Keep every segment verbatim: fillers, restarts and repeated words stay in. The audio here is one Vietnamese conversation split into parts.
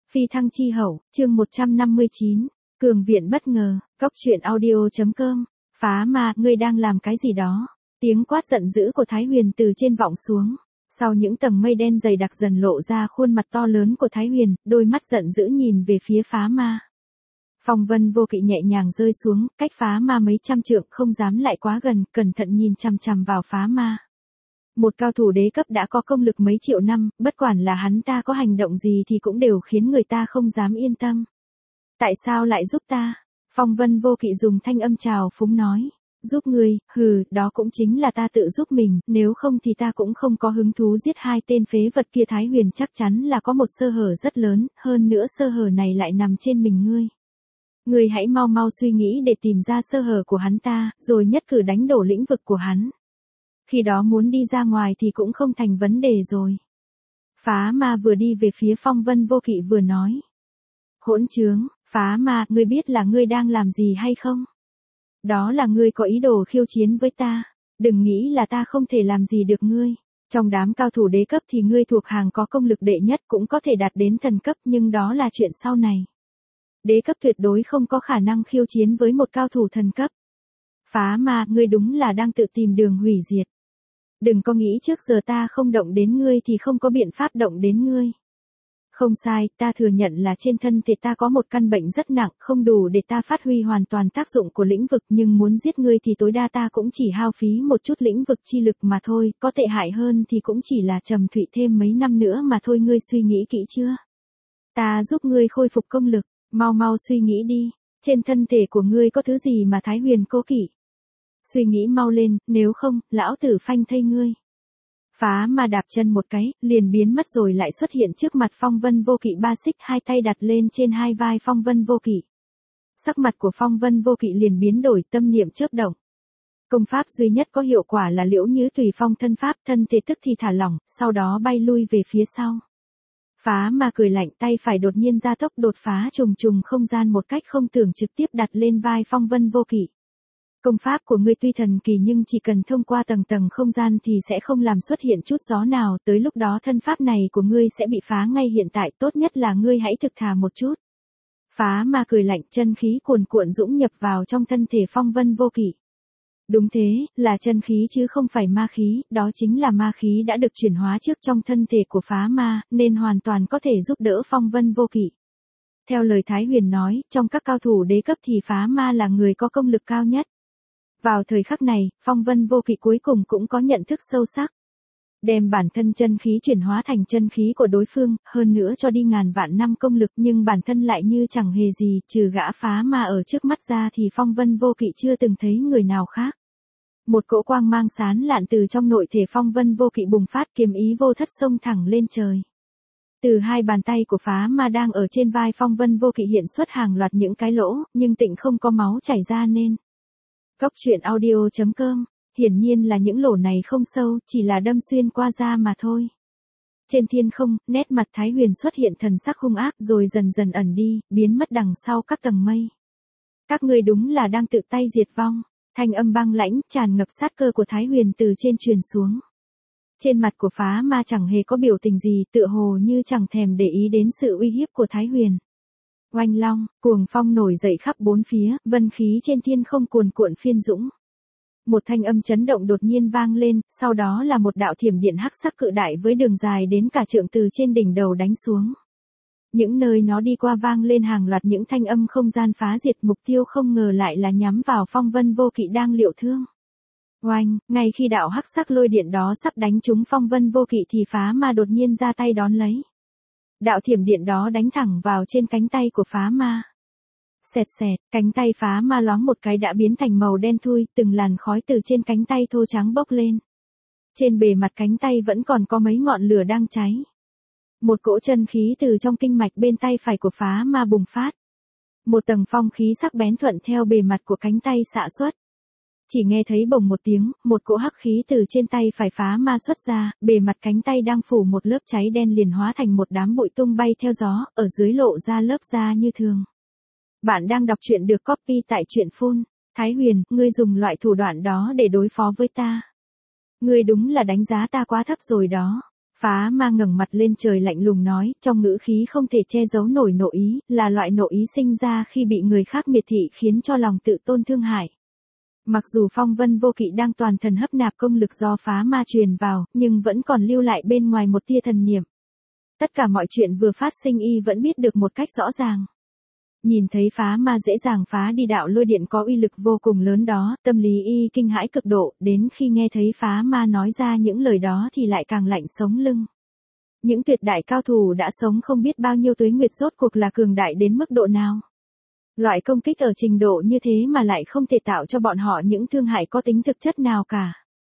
Phi thăng chi hậu, chương một trăm năm mươi chín, cường viện bất ngờ, cốc truyện audio.com, phá ma, ngươi đang làm cái gì đó? Tiếng quát giận dữ của Thái Huyền từ trên vọng xuống. Sau những tầng mây đen dày đặc dần lộ ra khuôn mặt to lớn của Thái Huyền, đôi mắt giận dữ nhìn về phía phá ma. Phong vân vô kỵ nhẹ nhàng rơi xuống, cách phá ma mấy trăm trượng, không dám lại quá gần, cẩn thận nhìn chằm chằm vào phá ma. Một cao thủ đế cấp đã có công lực mấy triệu năm, bất quản là hắn ta có hành động gì thì cũng đều khiến người ta không dám yên tâm. Tại sao lại giúp ta? Phong vân vô kỵ dùng thanh âm trào phúng nói. Giúp ngươi, hừ, đó cũng chính là ta tự giúp mình, nếu không thì ta cũng không có hứng thú giết hai tên phế vật kia. Thái Huyền chắc chắn là có một sơ hở rất lớn, hơn nữa sơ hở này lại nằm trên mình ngươi. Ngươi hãy mau mau suy nghĩ để tìm ra sơ hở của hắn ta, rồi nhất cử đánh đổ lĩnh vực của hắn. Khi đó muốn đi ra ngoài thì cũng không thành vấn đề rồi. Phá ma vừa đi về phía phong vân vô kỵ vừa nói. Hỗn trướng, phá ma, ngươi biết là ngươi đang làm gì hay không? Đó là ngươi có ý đồ khiêu chiến với ta. Đừng nghĩ là ta không thể làm gì được ngươi. Trong đám cao thủ đế cấp thì ngươi thuộc hàng có công lực đệ nhất, cũng có thể đạt đến thần cấp, nhưng đó là chuyện sau này. Đế cấp tuyệt đối không có khả năng khiêu chiến với một cao thủ thần cấp. Phá ma, ngươi đúng là đang tự tìm đường hủy diệt. Đừng có nghĩ trước giờ ta không động đến ngươi thì không có biện pháp động đến ngươi. Không sai, ta thừa nhận là trên thân thể ta có một căn bệnh rất nặng, không đủ để ta phát huy hoàn toàn tác dụng của lĩnh vực, nhưng muốn giết ngươi thì tối đa ta cũng chỉ hao phí một chút lĩnh vực chi lực mà thôi, có tệ hại hơn thì cũng chỉ là trầm thụy thêm mấy năm nữa mà thôi. Ngươi suy nghĩ kỹ chưa? Ta giúp ngươi khôi phục công lực, mau mau suy nghĩ đi, trên thân thể của ngươi có thứ gì mà Thái Huyền cố kỵ? Suy nghĩ mau lên, nếu không, lão tử phanh thây ngươi. Phá ma đạp chân một cái, liền biến mất rồi lại xuất hiện trước mặt phong vân vô kỵ ba xích, hai tay đặt lên trên hai vai phong vân vô kỵ. Sắc mặt của phong vân vô kỵ liền biến đổi, tâm niệm chớp động. Công pháp duy nhất có hiệu quả là Liễu Nhứ Tùy Phong thân pháp, thân thể tức thì thả lỏng, sau đó bay lui về phía sau. Phá ma cười lạnh, tay phải đột nhiên gia tốc đột phá trùng trùng không gian một cách không tưởng, trực tiếp đặt lên vai phong vân vô kỵ. Công pháp của ngươi tuy thần kỳ nhưng chỉ cần thông qua tầng tầng không gian thì sẽ không làm xuất hiện chút gió nào, tới lúc đó thân pháp này của ngươi sẽ bị phá ngay hiện tại, tốt nhất là ngươi hãy thực thà một chút. Phá ma cười lạnh, chân khí cuồn cuộn dũng nhập vào trong thân thể phong vân vô kỵ. Đúng thế, là chân khí chứ không phải ma khí, đó chính là ma khí đã được chuyển hóa trước trong thân thể của phá ma, nên hoàn toàn có thể giúp đỡ phong vân vô kỵ. Theo lời Thái Huyền nói, trong các cao thủ đế cấp thì phá ma là người có công lực cao nhất. Vào thời khắc này, phong vân vô kỵ cuối cùng cũng có nhận thức sâu sắc. Đem bản thân chân khí chuyển hóa thành chân khí của đối phương, hơn nữa cho đi ngàn vạn năm công lực, nhưng bản thân lại như chẳng hề gì, trừ gã phá ma ở trước mắt ra thì phong vân vô kỵ chưa từng thấy người nào khác. Một cỗ quang mang sáng lạn từ trong nội thể phong vân vô kỵ bùng phát, kiếm ý vô thất xông thẳng lên trời. Từ hai bàn tay của phá ma đang ở trên vai phong vân vô kỵ hiện xuất hàng loạt những cái lỗ, nhưng tịnh không có máu chảy ra nên. Cốc truyện audio.com, hiển nhiên là những lỗ này không sâu, chỉ là đâm xuyên qua da mà thôi. Trên thiên không, nét mặt Thái Huyền xuất hiện thần sắc hung ác rồi dần dần ẩn đi, biến mất đằng sau các tầng mây. Các ngươi đúng là đang tự tay diệt vong. Thanh âm băng lãnh, tràn ngập sát cơ của Thái Huyền từ trên truyền xuống. Trên mặt của phá ma chẳng hề có biểu tình gì, tựa hồ như chẳng thèm để ý đến sự uy hiếp của Thái Huyền. Oanh long, cuồng phong nổi dậy khắp bốn phía, vân khí trên thiên không cuồn cuộn phiên dũng. Một thanh âm chấn động đột nhiên vang lên, sau đó là một đạo thiểm điện hắc sắc cự đại với đường dài đến cả trượng từ trên đỉnh đầu đánh xuống. Những nơi nó đi qua vang lên hàng loạt những thanh âm không gian phá diệt, mục tiêu không ngờ lại là nhắm vào phong vân vô kỵ đang liệu thương. Oanh, ngay khi đạo hắc sắc lôi điện đó sắp đánh trúng phong vân vô kỵ thì phá ma đột nhiên ra tay đón lấy. Đạo thiểm điện đó đánh thẳng vào trên cánh tay của phá ma. Xẹt xẹt, cánh tay phá ma loáng một cái đã biến thành màu đen thui, từng làn khói từ trên cánh tay thô trắng bốc lên. Trên bề mặt cánh tay vẫn còn có mấy ngọn lửa đang cháy. Một cỗ chân khí từ trong kinh mạch bên tay phải của phá ma bùng phát. Một tầng phong khí sắc bén thuận theo bề mặt của cánh tay xạ xuất. Chỉ nghe thấy bồng một tiếng, một cỗ hắc khí từ trên tay phải phá ma xuất ra, bề mặt cánh tay đang phủ một lớp cháy đen liền hóa thành một đám bụi tung bay theo gió, ở dưới lộ ra lớp da như thường. Bạn đang đọc truyện được copy tại truyện phun. Thái Huyền, ngươi dùng loại thủ đoạn đó để đối phó với ta. Ngươi đúng là đánh giá ta quá thấp rồi đó. Phá ma ngẩng mặt lên trời lạnh lùng nói, trong ngữ khí không thể che giấu nổi nộ ý, là loại nộ ý sinh ra khi bị người khác miệt thị khiến cho lòng tự tôn thương hại. Mặc dù Phong Vân Vô Kỵ đang toàn thần hấp nạp công lực do phá ma truyền vào, nhưng vẫn còn lưu lại bên ngoài một tia thần niệm. Tất cả mọi chuyện vừa phát sinh y vẫn biết được một cách rõ ràng. Nhìn thấy phá ma dễ dàng phá đi đạo lôi điện có uy lực vô cùng lớn đó, tâm lý y kinh hãi cực độ, đến khi nghe thấy phá ma nói ra những lời đó thì lại càng lạnh sống lưng. Những tuyệt đại cao thủ đã sống không biết bao nhiêu tuế nguyệt rốt cuộc là cường đại đến mức độ nào. Loại công kích ở trình độ như thế mà lại không thể tạo cho bọn họ những thương hại có tính thực chất nào cả.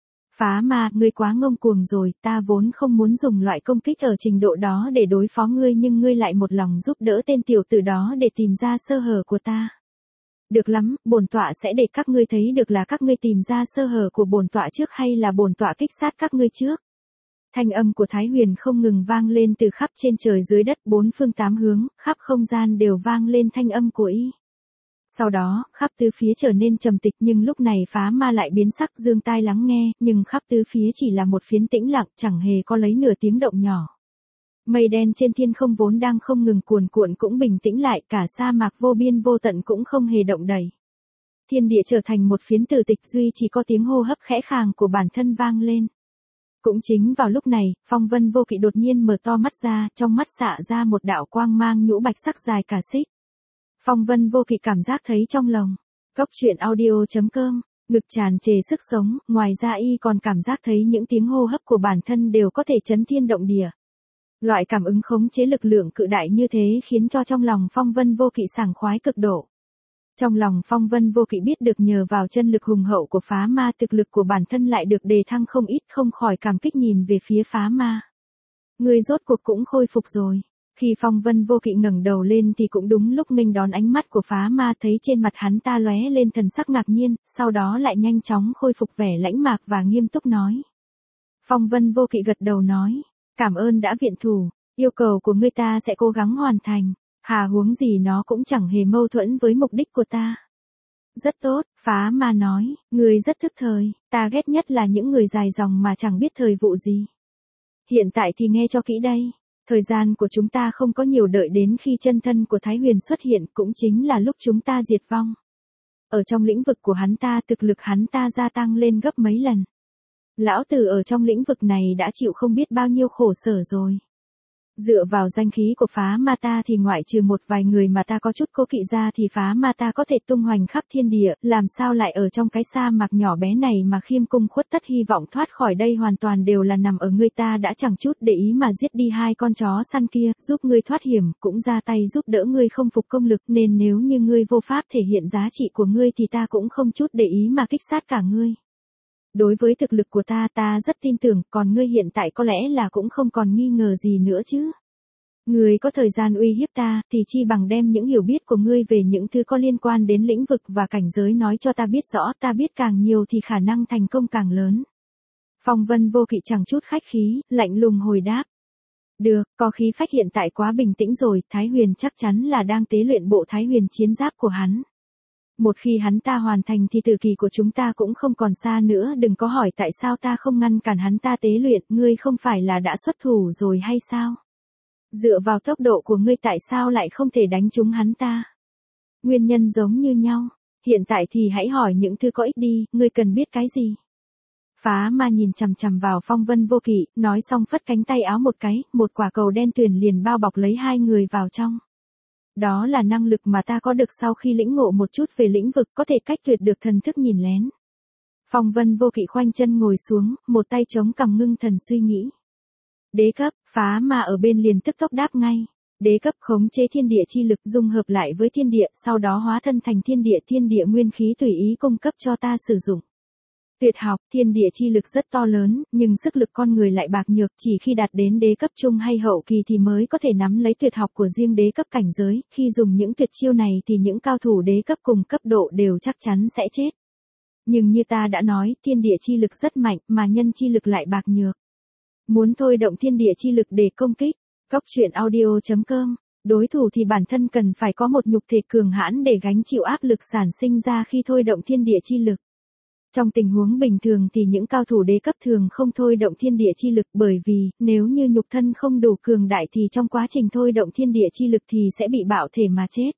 Phá ma, ngươi quá ngông cuồng rồi, ta vốn không muốn dùng loại công kích ở trình độ đó để đối phó ngươi nhưng ngươi lại một lòng giúp đỡ tên tiểu tử đó để tìm ra sơ hở của ta. Được lắm, bổn tọa sẽ để các ngươi thấy được là các ngươi tìm ra sơ hở của bổn tọa trước hay là bổn tọa kích sát các ngươi trước. Thanh âm của Thái Huyền không ngừng vang lên từ khắp trên trời dưới đất bốn phương tám hướng, khắp không gian đều vang lên thanh âm của y. Sau đó, khắp tứ phía trở nên trầm tịch nhưng lúc này phá ma lại biến sắc dương tai lắng nghe, nhưng khắp tứ phía chỉ là một phiến tĩnh lặng chẳng hề có lấy nửa tiếng động nhỏ. Mây đen trên thiên không vốn đang không ngừng cuồn cuộn cũng bình tĩnh lại, cả sa mạc vô biên vô tận cũng không hề động đậy. Thiên địa trở thành một phiến tử tịch duy chỉ có tiếng hô hấp khẽ khàng của bản thân vang lên. Cũng chính vào lúc này, Phong Vân Vô Kỵ đột nhiên mở to mắt ra, trong mắt xạ ra một đạo quang mang nhũ bạch sắc dài cả xích. Phong Vân Vô Kỵ cảm giác thấy trong lòng. Cốc truyện audio chấm com, ngực tràn trề sức sống, ngoài ra y còn cảm giác thấy những tiếng hô hấp của bản thân đều có thể chấn thiên động địa. Loại cảm ứng khống chế lực lượng cự đại như thế khiến cho trong lòng Phong Vân Vô Kỵ sảng khoái cực độ. Trong lòng Phong Vân Vô Kỵ biết được nhờ vào chân lực hùng hậu của phá ma thực lực của bản thân lại được đề thăng không ít, không khỏi cảm kích nhìn về phía phá ma. Người rốt cuộc cũng khôi phục rồi. Khi Phong Vân Vô Kỵ ngẩng đầu lên thì cũng đúng lúc nghênh đón ánh mắt của phá ma, thấy trên mặt hắn ta lóe lên thần sắc ngạc nhiên, sau đó lại nhanh chóng khôi phục vẻ lãnh mạc và nghiêm túc nói. Phong Vân Vô Kỵ gật đầu nói, cảm ơn đã viện thủ, yêu cầu của ngươi ta sẽ cố gắng hoàn thành, hà huống gì nó cũng chẳng hề mâu thuẫn với mục đích của ta. Rất tốt, phá ma nói, ngươi rất thức thời, ta ghét nhất là những người dài dòng mà chẳng biết thời vụ gì. Hiện tại thì nghe cho kỹ đây. Thời gian của chúng ta không có nhiều, đợi đến khi chân thân của Thái Huyền xuất hiện cũng chính là lúc chúng ta diệt vong. Ở trong lĩnh vực của hắn ta thực lực hắn ta gia tăng lên gấp mấy lần. Lão tử ở trong lĩnh vực này đã chịu không biết bao nhiêu khổ sở rồi. Dựa vào danh khí của phá ma ta thì ngoại trừ một vài người mà ta có chút cố kỵ ra thì phá ma ta có thể tung hoành khắp thiên địa, làm sao lại ở trong cái sa mạc nhỏ bé này mà khiêm cung khuất tất, hy vọng thoát khỏi đây hoàn toàn đều là nằm ở ngươi, ta đã chẳng chút để ý mà giết đi hai con chó săn kia, giúp ngươi thoát hiểm, cũng ra tay giúp đỡ ngươi không phục công lực, nên nếu như ngươi vô pháp thể hiện giá trị của ngươi thì ta cũng không chút để ý mà kích sát cả ngươi. Đối với thực lực của ta ta rất tin tưởng, còn ngươi hiện tại có lẽ là cũng không còn nghi ngờ gì nữa chứ. Ngươi có thời gian uy hiếp ta, thì chi bằng đem những hiểu biết của ngươi về những thứ có liên quan đến lĩnh vực và cảnh giới nói cho ta biết rõ, ta biết càng nhiều thì khả năng thành công càng lớn. Phong Vân Vô Kỵ chẳng chút khách khí, lạnh lùng hồi đáp. Được, có khí phách hiện tại quá bình tĩnh rồi, Thái Huyền chắc chắn là đang tế luyện bộ Thái Huyền chiến giáp của hắn. Một khi hắn ta hoàn thành thì tử kỳ của chúng ta cũng không còn xa nữa, đừng có hỏi tại sao ta không ngăn cản hắn ta tế luyện, ngươi không phải là đã xuất thủ rồi hay sao? Dựa vào tốc độ của ngươi tại sao lại không thể đánh trúng hắn ta? Nguyên nhân giống như nhau, hiện tại thì hãy hỏi những thứ có ích đi, ngươi cần biết cái gì? Phá ma nhìn chằm chằm vào Phong Vân Vô Kỵ, nói xong phất cánh tay áo một cái, một quả cầu đen tuyền liền bao bọc lấy hai người vào trong. Đó là năng lực mà ta có được sau khi lĩnh ngộ một chút về lĩnh vực, có thể cách tuyệt được thần thức nhìn lén. Phong Vân Vô Kỵ khoanh chân ngồi xuống, một tay chống cằm ngưng thần suy nghĩ. Đế cấp, phá ma ở bên liền tức tốc đáp ngay. Đế cấp khống chế thiên địa chi lực dung hợp lại với thiên địa, sau đó hóa thân thành thiên địa, thiên địa nguyên khí tùy ý cung cấp cho ta sử dụng. Tuyệt học, thiên địa chi lực rất to lớn, nhưng sức lực con người lại bạc nhược, chỉ khi đạt đến đế cấp trung hay hậu kỳ thì mới có thể nắm lấy tuyệt học của riêng đế cấp cảnh giới, khi dùng những tuyệt chiêu này thì những cao thủ đế cấp cùng cấp độ đều chắc chắn sẽ chết. Nhưng như ta đã nói, thiên địa chi lực rất mạnh, mà nhân chi lực lại bạc nhược. Muốn thôi động thiên địa chi lực để công kích, cốc truyện audio chấm com, đối thủ thì bản thân cần phải có một nhục thể cường hãn để gánh chịu áp lực sản sinh ra khi thôi động thiên địa chi lực. Trong tình huống bình thường thì những cao thủ đế cấp thường không thôi động thiên địa chi lực, bởi vì nếu như nhục thân không đủ cường đại thì trong quá trình thôi động thiên địa chi lực thì sẽ bị bạo thể mà chết.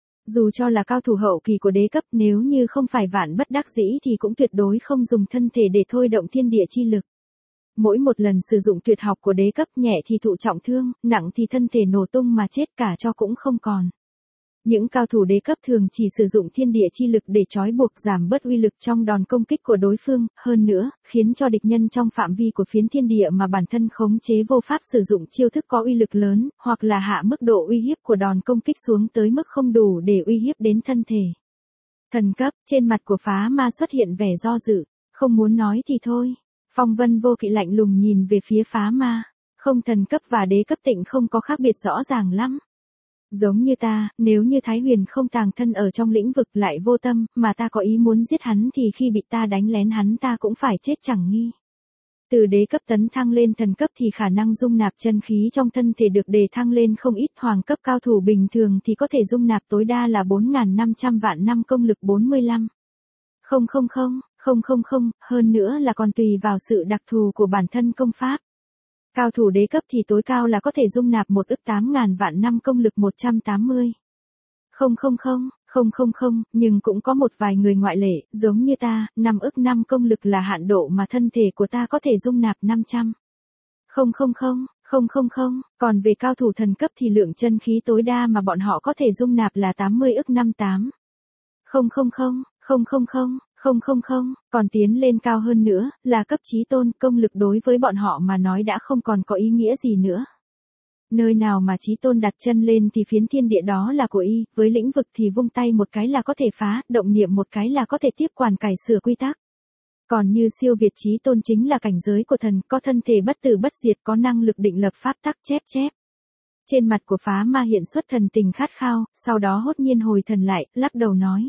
Dù cho là cao thủ hậu kỳ của đế cấp, nếu như không phải vạn bất đắc dĩ thì cũng tuyệt đối không dùng thân thể để thôi động thiên địa chi lực. Mỗi một lần sử dụng tuyệt học của đế cấp, nhẹ thì thụ trọng thương, nặng thì thân thể nổ tung mà chết cả cho cũng không còn. Những cao thủ đế cấp thường chỉ sử dụng thiên địa chi lực để trói buộc, giảm bớt uy lực trong đòn công kích của đối phương, hơn nữa, khiến cho địch nhân trong phạm vi của phiến thiên địa mà bản thân khống chế vô pháp sử dụng chiêu thức có uy lực lớn, hoặc là hạ mức độ uy hiếp của đòn công kích xuống tới mức không đủ để uy hiếp đến thân thể. Thần cấp, trên mặt của phá ma xuất hiện vẻ do dự, không muốn nói thì thôi. Phong Vân Vô Kỵ lạnh lùng nhìn về phía phá ma, không, thần cấp và đế cấp tịnh không có khác biệt rõ ràng lắm. Giống như ta, nếu như Thái Huyền không tàng thân ở trong lĩnh vực lại vô tâm, mà ta có ý muốn giết hắn thì khi bị ta đánh lén hắn ta cũng phải chết chẳng nghi. Từ đế cấp tấn thăng lên thần cấp thì khả năng dung nạp chân khí trong thân thể được đề thăng lên không ít, hoàng cấp cao thủ bình thường thì có thể dung nạp tối đa là bốn nghìn năm trăm vạn năm công lực bốn mươi lăm. Không không không, không không không, hơn nữa là còn tùy vào sự đặc thù của bản thân công pháp. Cao thủ đế cấp thì tối cao là có thể dung nạp một ức tám nghìn vạn năm công lực một trăm tám mươi. Không không không, không không không, nhưng cũng có một vài người ngoại lệ, giống như ta, năm ức năm công lực là hạn độ mà thân thể của ta có thể dung nạp năm trăm. Không không không, không không không, còn về cao thủ thần cấp thì lượng chân khí tối đa mà bọn họ có thể dung nạp là tám mươi ức năm mươi tám. Không không không, không không không, không không không, còn tiến lên cao hơn nữa, là cấp chí tôn, công lực đối với bọn họ mà nói đã không còn có ý nghĩa gì nữa. Nơi nào mà chí tôn đặt chân lên thì phiến thiên địa đó là của y, với lĩnh vực thì vung tay một cái là có thể phá, động niệm một cái là có thể tiếp quản cải sửa quy tắc. Còn như siêu việt chí tôn chính là cảnh giới của thần, có thân thể bất tử bất diệt, có năng lực định lập pháp tắc chép chép. Trên mặt của phá ma hiện xuất thần tình khát khao, sau đó hốt nhiên hồi thần lại, lắc đầu nói.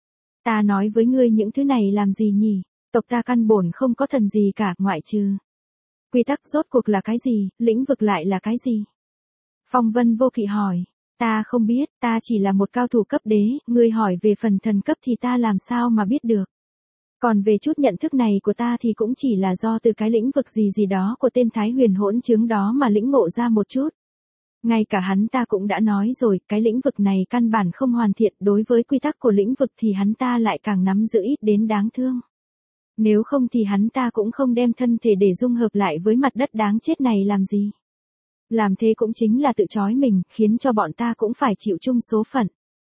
Ta nói với ngươi những thứ này làm gì nhỉ? Tộc ta căn bổn không có thần gì cả, ngoại trừ. Quy tắc rốt cuộc là cái gì, lĩnh vực lại là cái gì? Phong Vân Vô Kỵ hỏi. Ta không biết, ta chỉ là một cao thủ cấp đế, ngươi hỏi về phần thần cấp thì ta làm sao mà biết được. Còn về chút nhận thức này của ta thì cũng chỉ là do từ cái lĩnh vực gì gì đó của tên Thái Huyền hỗn chứng đó mà lĩnh ngộ ra một chút. Ngay cả hắn ta cũng đã nói rồi, cái lĩnh vực này căn bản không hoàn thiện, đối với quy tắc của lĩnh vực thì hắn ta lại càng nắm giữ ít đến đáng thương. Nếu không thì hắn ta cũng không đem thân thể để dung hợp lại với mặt đất đáng chết này làm gì. Làm thế cũng chính là tự trói mình, khiến cho bọn ta cũng phải chịu chung số phận.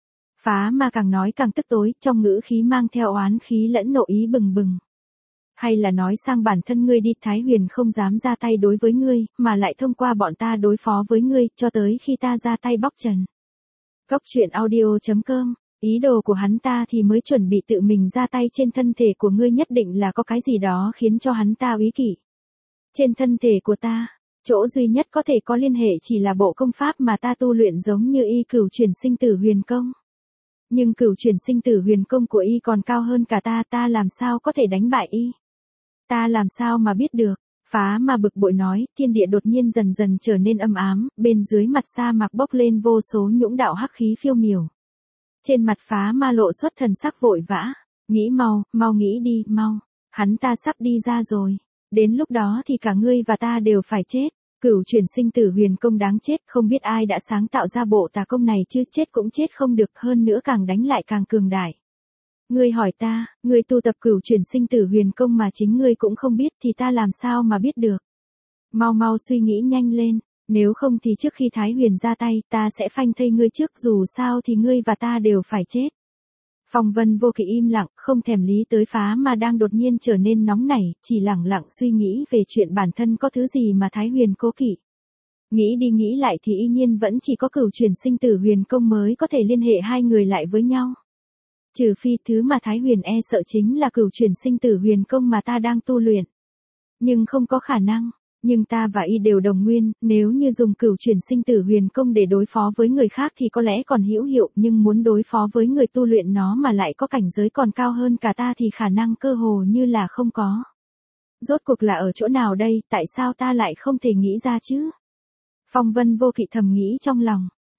Phá ma càng nói càng tức tối, trong ngữ khí mang theo oán khí lẫn nộ ý bừng bừng. Hay là nói sang bản thân ngươi đi, Thái Huyền không dám ra tay đối với ngươi, mà lại thông qua bọn ta đối phó với ngươi, cho tới khi ta ra tay bóc trần. Cốc truyện audio chấm com, ý đồ của hắn ta thì mới chuẩn bị tự mình ra tay trên thân thể của ngươi, nhất định là có cái gì đó khiến cho hắn ta úy kỵ. Trên thân thể của ta, chỗ duy nhất có thể có liên hệ chỉ là bộ công pháp mà ta tu luyện, giống như y cửu chuyển sinh tử huyền công. Nhưng cửu chuyển sinh tử huyền công của y còn cao hơn cả ta, ta làm sao có thể đánh bại y? Ta làm sao mà biết được? Phá ma bực bội nói, thiên địa đột nhiên dần dần trở nên âm ám, bên dưới mặt sa mạc bốc lên vô số nhũng đạo hắc khí phiêu miểu. Trên mặt phá ma lộ xuất thần sắc vội vã, nghĩ mau, mau nghĩ đi, mau, hắn ta sắp đi ra rồi, đến lúc đó thì cả ngươi và ta đều phải chết. Cửu chuyển sinh tử huyền công đáng chết, không biết ai đã sáng tạo ra bộ tà công này chứ, chết cũng chết không được, hơn nữa càng đánh lại càng cường đại. Ngươi hỏi ta, ngươi tu tập cửu chuyển sinh tử huyền công mà chính ngươi cũng không biết thì ta làm sao mà biết được. Mau mau suy nghĩ nhanh lên, nếu không thì trước khi Thái Huyền ra tay, ta sẽ phanh thây ngươi trước, dù sao thì ngươi và ta đều phải chết. Phong Vân Vô Kỵ im lặng, không thèm lý tới phá mà đang đột nhiên trở nên nóng nảy, chỉ lẳng lặng suy nghĩ về chuyện bản thân có thứ gì mà Thái Huyền cố kỵ. Nghĩ đi nghĩ lại thì y nhiên vẫn chỉ có cửu chuyển sinh tử huyền công mới có thể liên hệ hai người lại với nhau. Trừ phi thứ mà Thái Huyền e sợ chính là cửu chuyển sinh tử huyền công mà ta đang tu luyện. Nhưng không có khả năng, nhưng ta và y đều đồng nguyên, nếu như dùng cửu chuyển sinh tử huyền công để đối phó với người khác thì có lẽ còn hữu hiệu, nhưng muốn đối phó với người tu luyện nó mà lại có cảnh giới còn cao hơn cả ta thì khả năng cơ hồ như là không có. Rốt cuộc là ở chỗ nào đây, tại sao ta lại không thể nghĩ ra chứ? Phong Vân Vô Kỵ thầm nghĩ trong lòng.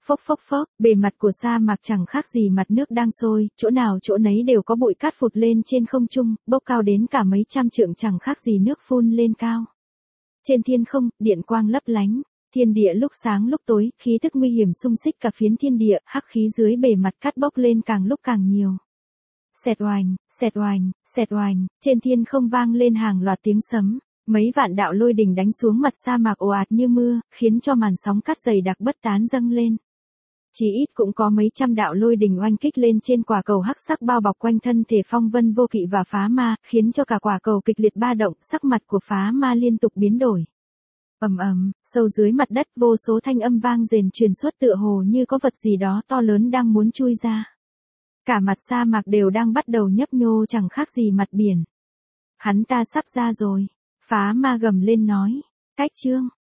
Phốc phốc phốc, bề mặt của sa mạc chẳng khác gì mặt nước đang sôi, chỗ nào chỗ nấy đều có bụi cát phụt lên trên không trung, bốc cao đến cả mấy trăm trượng chẳng khác gì nước phun lên cao. Trên thiên không, điện quang lấp lánh, thiên địa lúc sáng lúc tối, khí tức nguy hiểm xung xích cả phiến thiên địa, hắc khí dưới bề mặt cát bốc lên càng lúc càng nhiều. Xẹt oành, xẹt oành, xẹt oành, trên thiên không vang lên hàng loạt tiếng sấm, mấy vạn đạo lôi đình đánh xuống mặt sa mạc ồ ạt như mưa, khiến cho màn sóng cát dày đặc bất tán dâng lên. Chỉ ít cũng có mấy trăm đạo lôi đình oanh kích lên trên quả cầu hắc sắc bao bọc quanh thân thể Phong Vân Vô Kỵ và Phá Ma, khiến cho cả quả cầu kịch liệt ba động, sắc mặt của Phá Ma liên tục biến đổi. Ầm ầm, sâu dưới mặt đất vô số thanh âm vang rền truyền suốt tựa hồ như có vật gì đó to lớn đang muốn chui ra. Cả mặt sa mạc đều đang bắt đầu nhấp nhô chẳng khác gì mặt biển. Hắn ta sắp ra rồi. Phá Ma gầm lên nói. Cách chương.